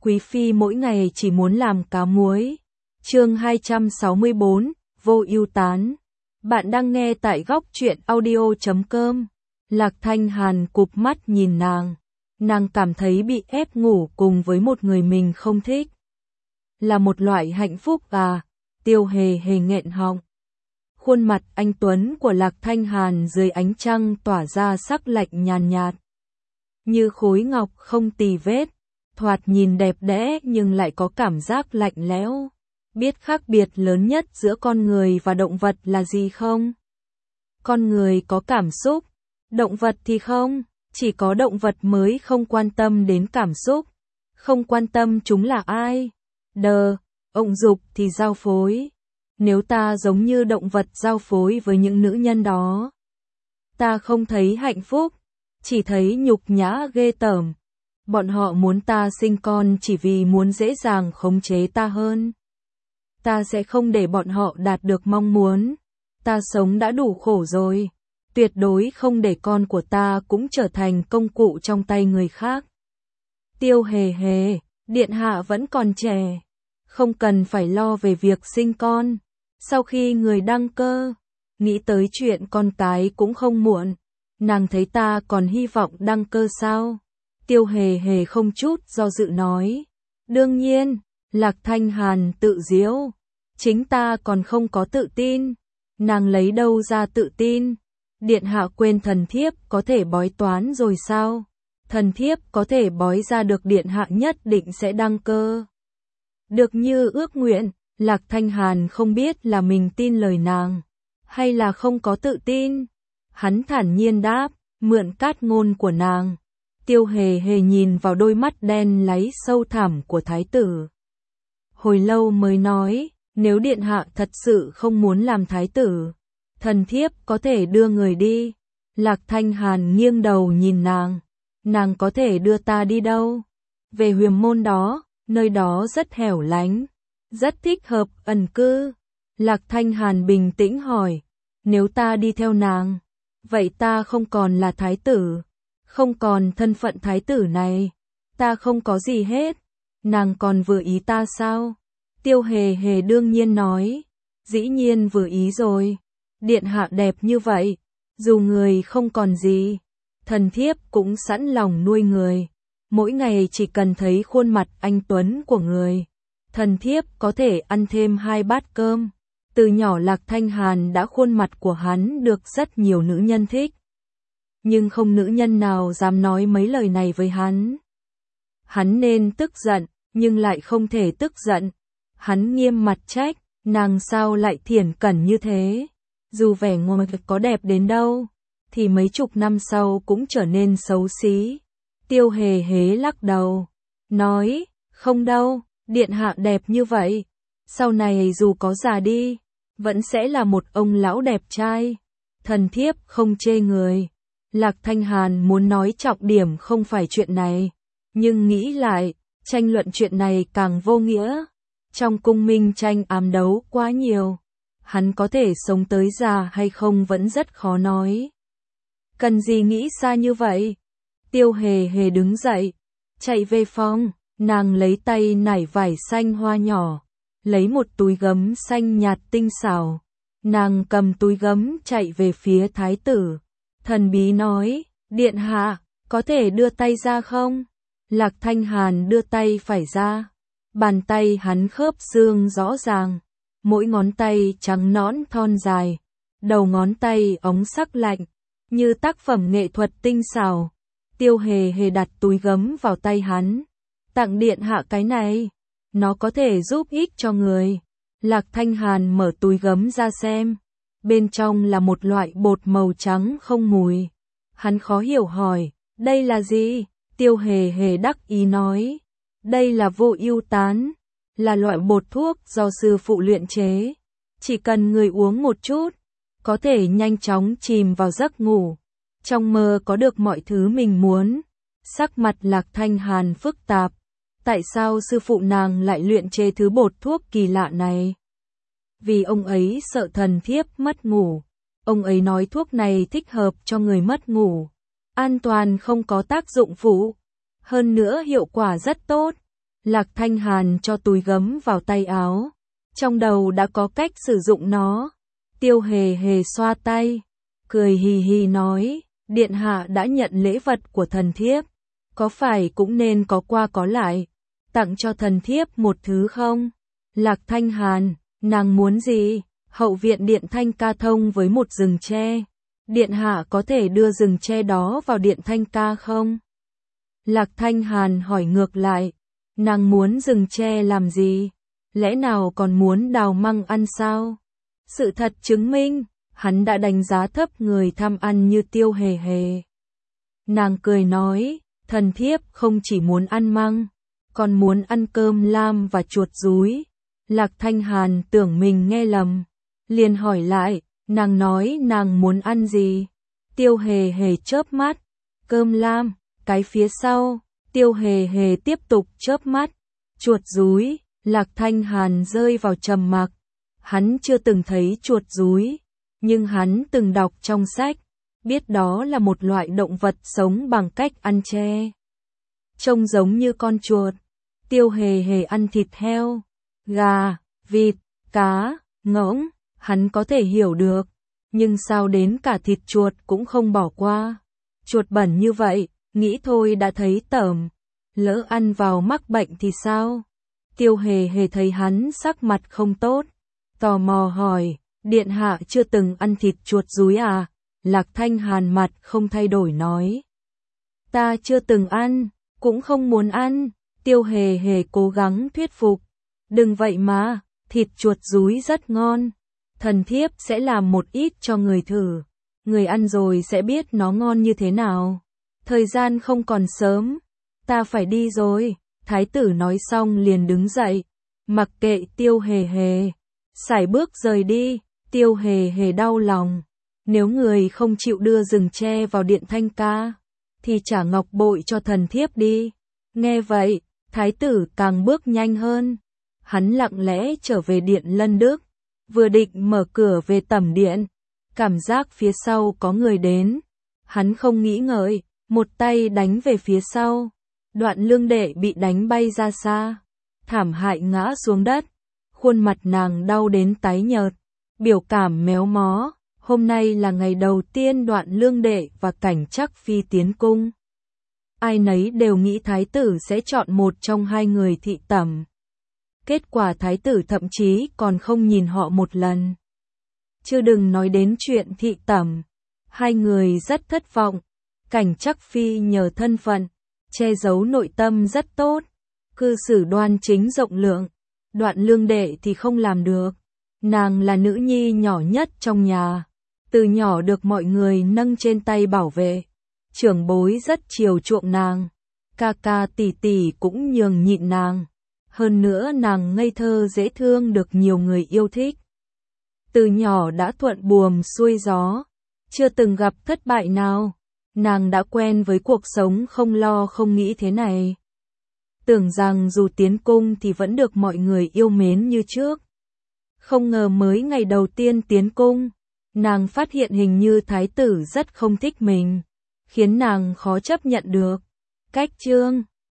Quý phi mỗi ngày chỉ muốn làm cá muối. Chương 264, vô ưu tán. Bạn đang nghe tại góc truyện audio.com. Lạc Thanh Hàn cụp mắt nhìn nàng. Nàng cảm thấy bị ép ngủ cùng với một người mình không thích. Là một loại hạnh phúc à? Tiêu Hề Hề nghẹn họng. Khuôn mặt anh tuấn của Lạc Thanh Hàn dưới ánh trăng tỏa ra sắc lạnh nhàn nhạt. Như khối ngọc không tì vết. Thoạt nhìn đẹp đẽ nhưng lại có cảm giác lạnh lẽo. Biết khác biệt lớn nhất giữa con người và động vật là gì không? Con người có cảm xúc, động vật thì không. Chỉ có động vật mới không quan tâm đến cảm xúc. Không quan tâm chúng là ai. Ông dục thì giao phối. Nếu ta giống như động vật giao phối với những nữ nhân đó, ta không thấy hạnh phúc, chỉ thấy nhục nhã ghê tởm. Bọn họ muốn ta sinh con chỉ vì muốn dễ dàng khống chế ta hơn. Ta sẽ không để bọn họ đạt được mong muốn. Ta sống đã đủ khổ rồi. Tuyệt đối không để con của ta cũng trở thành công cụ trong tay người khác. Tiêu Hề Hề, điện hạ vẫn còn trẻ, không cần phải lo về việc sinh con. Sau khi người đăng cơ, nghĩ tới chuyện con cái cũng không muộn. Nàng thấy ta còn hy vọng đăng cơ sao? Tiêu Hề Hề không chút do dự nói. Đương nhiên, Lạc Thanh Hàn tự giễu. Chính ta còn không có tự tin. Nàng lấy đâu ra tự tin? Điện hạ quên thần thiếp có thể bói toán rồi sao? Thần thiếp có thể bói ra được điện hạ nhất định sẽ đăng cơ. Được như ước nguyện. Lạc Thanh Hàn không biết là mình tin lời nàng, hay là không có tự tin. Hắn thản nhiên đáp, mượn cát ngôn của nàng. Tiêu Hề Hề nhìn vào đôi mắt đen láy sâu thẳm của thái tử. Hồi lâu mới nói, nếu điện hạ thật sự không muốn làm thái tử, thần thiếp có thể đưa người đi. Lạc Thanh Hàn nghiêng đầu nhìn nàng. Nàng có thể đưa ta đi đâu? Về Huyền Môn đó, nơi đó rất hẻo lánh, rất thích hợp ẩn cư. Lạc Thanh Hàn bình tĩnh hỏi, nếu ta đi theo nàng, vậy ta không còn là thái tử, không còn thân phận thái tử này, ta không có gì hết, nàng còn vừa ý ta sao? Tiêu Hề Hề đương nhiên nói, dĩ nhiên vừa ý rồi, điện hạ đẹp như vậy, dù người không còn gì, thần thiếp cũng sẵn lòng nuôi người, mỗi ngày chỉ cần thấy khuôn mặt anh tuấn của người, thần thiếp có thể ăn thêm 2 bát cơm. Từ nhỏ Lạc Thanh Hàn đã khuôn mặt của hắn được rất nhiều nữ nhân thích. Nhưng không nữ nhân nào dám nói mấy lời này với hắn. Hắn nên tức giận, nhưng lại không thể tức giận. Hắn nghiêm mặt trách, nàng sao lại thiển cẩn như thế. Dù vẻ ngoài có đẹp đến đâu, thì mấy chục năm sau cũng trở nên xấu xí. Tiêu Hề Hề lắc đầu, nói, không đâu. Điện hạ đẹp như vậy, sau này dù có già đi, vẫn sẽ là một ông lão đẹp trai. Thần thiếp không chê người. Lạc Thanh Hàn muốn nói trọng điểm không phải chuyện này, nhưng nghĩ lại, tranh luận chuyện này càng vô nghĩa. Trong cung minh tranh ám đấu quá nhiều, hắn có thể sống tới già hay không vẫn rất khó nói. Cần gì nghĩ xa như vậy? Tiêu Hề Hề đứng dậy, chạy về phòng. Nàng lấy tay nải vải xanh hoa nhỏ, lấy một túi gấm xanh nhạt tinh xảo. Nàng cầm túi gấm chạy về phía thái tử. Thần bí nói, điện hạ, có thể đưa tay ra không? Lạc Thanh Hàn đưa tay phải ra. Bàn tay hắn khớp xương rõ ràng. Mỗi ngón tay trắng nõn thon dài. Đầu ngón tay óng sắc lạnh, như tác phẩm nghệ thuật tinh xảo. Tiêu Hề Hề đặt túi gấm vào tay hắn. Tặng điện hạ cái này, nó có thể giúp ích cho người. Lạc Thanh Hàn mở túi gấm ra xem, bên trong là một loại bột màu trắng không mùi. Hắn khó hiểu hỏi, đây là gì? Tiêu Hề Hề đắc ý nói, đây là vô ưu tán, là loại bột thuốc do sư phụ luyện chế. Chỉ cần người uống một chút, có thể nhanh chóng chìm vào giấc ngủ, trong mơ có được mọi thứ mình muốn. Sắc mặt Lạc Thanh Hàn phức tạp. Tại sao sư phụ nàng lại luyện chế thứ bột thuốc kỳ lạ này? Vì ông ấy sợ thần thiếp mất ngủ. Ông ấy nói thuốc này thích hợp cho người mất ngủ. An toàn không có tác dụng phụ. Hơn nữa hiệu quả rất tốt. Lạc Thanh Hàn cho túi gấm vào tay áo. Trong đầu đã có cách sử dụng nó. Tiêu Hề Hề xoa tay, cười hì hì nói, điện hạ đã nhận lễ vật của thần thiếp, có phải cũng nên có qua có lại, tặng cho thần thiếp một thứ không? Lạc Thanh Hàn, nàng muốn gì? Hậu viện điện Thanh Ca thông với một rừng tre. Điện hạ có thể đưa rừng tre đó vào điện Thanh Ca không? Lạc Thanh Hàn hỏi ngược lại, nàng muốn rừng tre làm gì? Lẽ nào còn muốn đào măng ăn sao? Sự thật chứng minh, hắn đã đánh giá thấp người tham ăn như Tiêu Hề Hề. Nàng cười nói, thần thiếp không chỉ muốn ăn măng, còn muốn ăn cơm lam và chuột rúi. Lạc Thanh Hàn tưởng mình nghe lầm, liền hỏi lại, nàng nói nàng muốn ăn gì? Tiêu Hề Hề chớp mắt, cơm lam, cái phía sau. Tiêu Hề Hề tiếp tục chớp mắt, chuột rúi. Lạc Thanh Hàn rơi vào trầm mặc. Hắn chưa từng thấy chuột rúi, nhưng hắn từng đọc trong sách, biết đó là một loại động vật sống bằng cách ăn tre. Trông giống như con chuột. Tiêu Hề Hề ăn thịt heo, gà, vịt, cá, ngỗng, hắn có thể hiểu được, nhưng sao đến cả thịt chuột cũng không bỏ qua. Chuột bẩn như vậy, nghĩ thôi đã thấy tởm, lỡ ăn vào mắc bệnh thì sao? Tiêu Hề Hề thấy hắn sắc mặt không tốt, tò mò hỏi, điện hạ chưa từng ăn thịt chuột rúi à? Lạc Thanh Hàn mặt không thay đổi nói, ta chưa từng ăn, cũng không muốn ăn. Tiêu Hề Hề cố gắng thuyết phục, đừng vậy mà, thịt chuột rúi rất ngon, thần thiếp sẽ làm một ít cho người thử, người ăn rồi sẽ biết nó ngon như thế nào. Thời gian không còn sớm, ta phải đi rồi. Thái tử nói xong liền đứng dậy, mặc kệ Tiêu Hề Hề, sải bước rời đi. Tiêu Hề Hề đau lòng, nếu người không chịu đưa rừng tre vào điện Thanh Ca, thì trả ngọc bội cho thần thiếp đi. Nghe vậy, thái tử càng bước nhanh hơn, hắn lặng lẽ trở về điện Lân Đức, vừa định mở cửa về tẩm điện, cảm giác phía sau có người đến, hắn không nghĩ ngợi, một tay đánh về phía sau. Đoạn Lương Đệ bị đánh bay ra xa, thảm hại ngã xuống đất, khuôn mặt nàng đau đến tái nhợt, biểu cảm méo mó. Hôm nay là ngày đầu tiên Đoạn Lương Đệ và Cảnh Trắc Phi tiến cung. Ai nấy đều nghĩ thái tử sẽ chọn một trong hai người thị tẩm. Kết quả thái tử thậm chí còn không nhìn họ một lần. Chưa đừng nói đến chuyện thị tẩm, hai người rất thất vọng. Cảnh Trắc Phi nhờ thân phận, che giấu nội tâm rất tốt, cư xử đoan chính rộng lượng. Đoạn Lương Đệ thì không làm được. Nàng là nữ nhi nhỏ nhất trong nhà, từ nhỏ được mọi người nâng trên tay bảo vệ, trưởng bối rất chiều chuộng nàng, ca ca tỷ tỷ cũng nhường nhịn nàng, hơn nữa nàng ngây thơ dễ thương được nhiều người yêu thích. Từ nhỏ đã thuận buồm xuôi gió, chưa từng gặp thất bại nào, nàng đã quen với cuộc sống không lo không nghĩ thế này. Tưởng rằng dù tiến cung thì vẫn được mọi người yêu mến như trước. Không ngờ mới ngày đầu tiên tiến cung, nàng phát hiện hình như thái tử rất không thích mình, khiến nàng khó chấp nhận được. Cách chương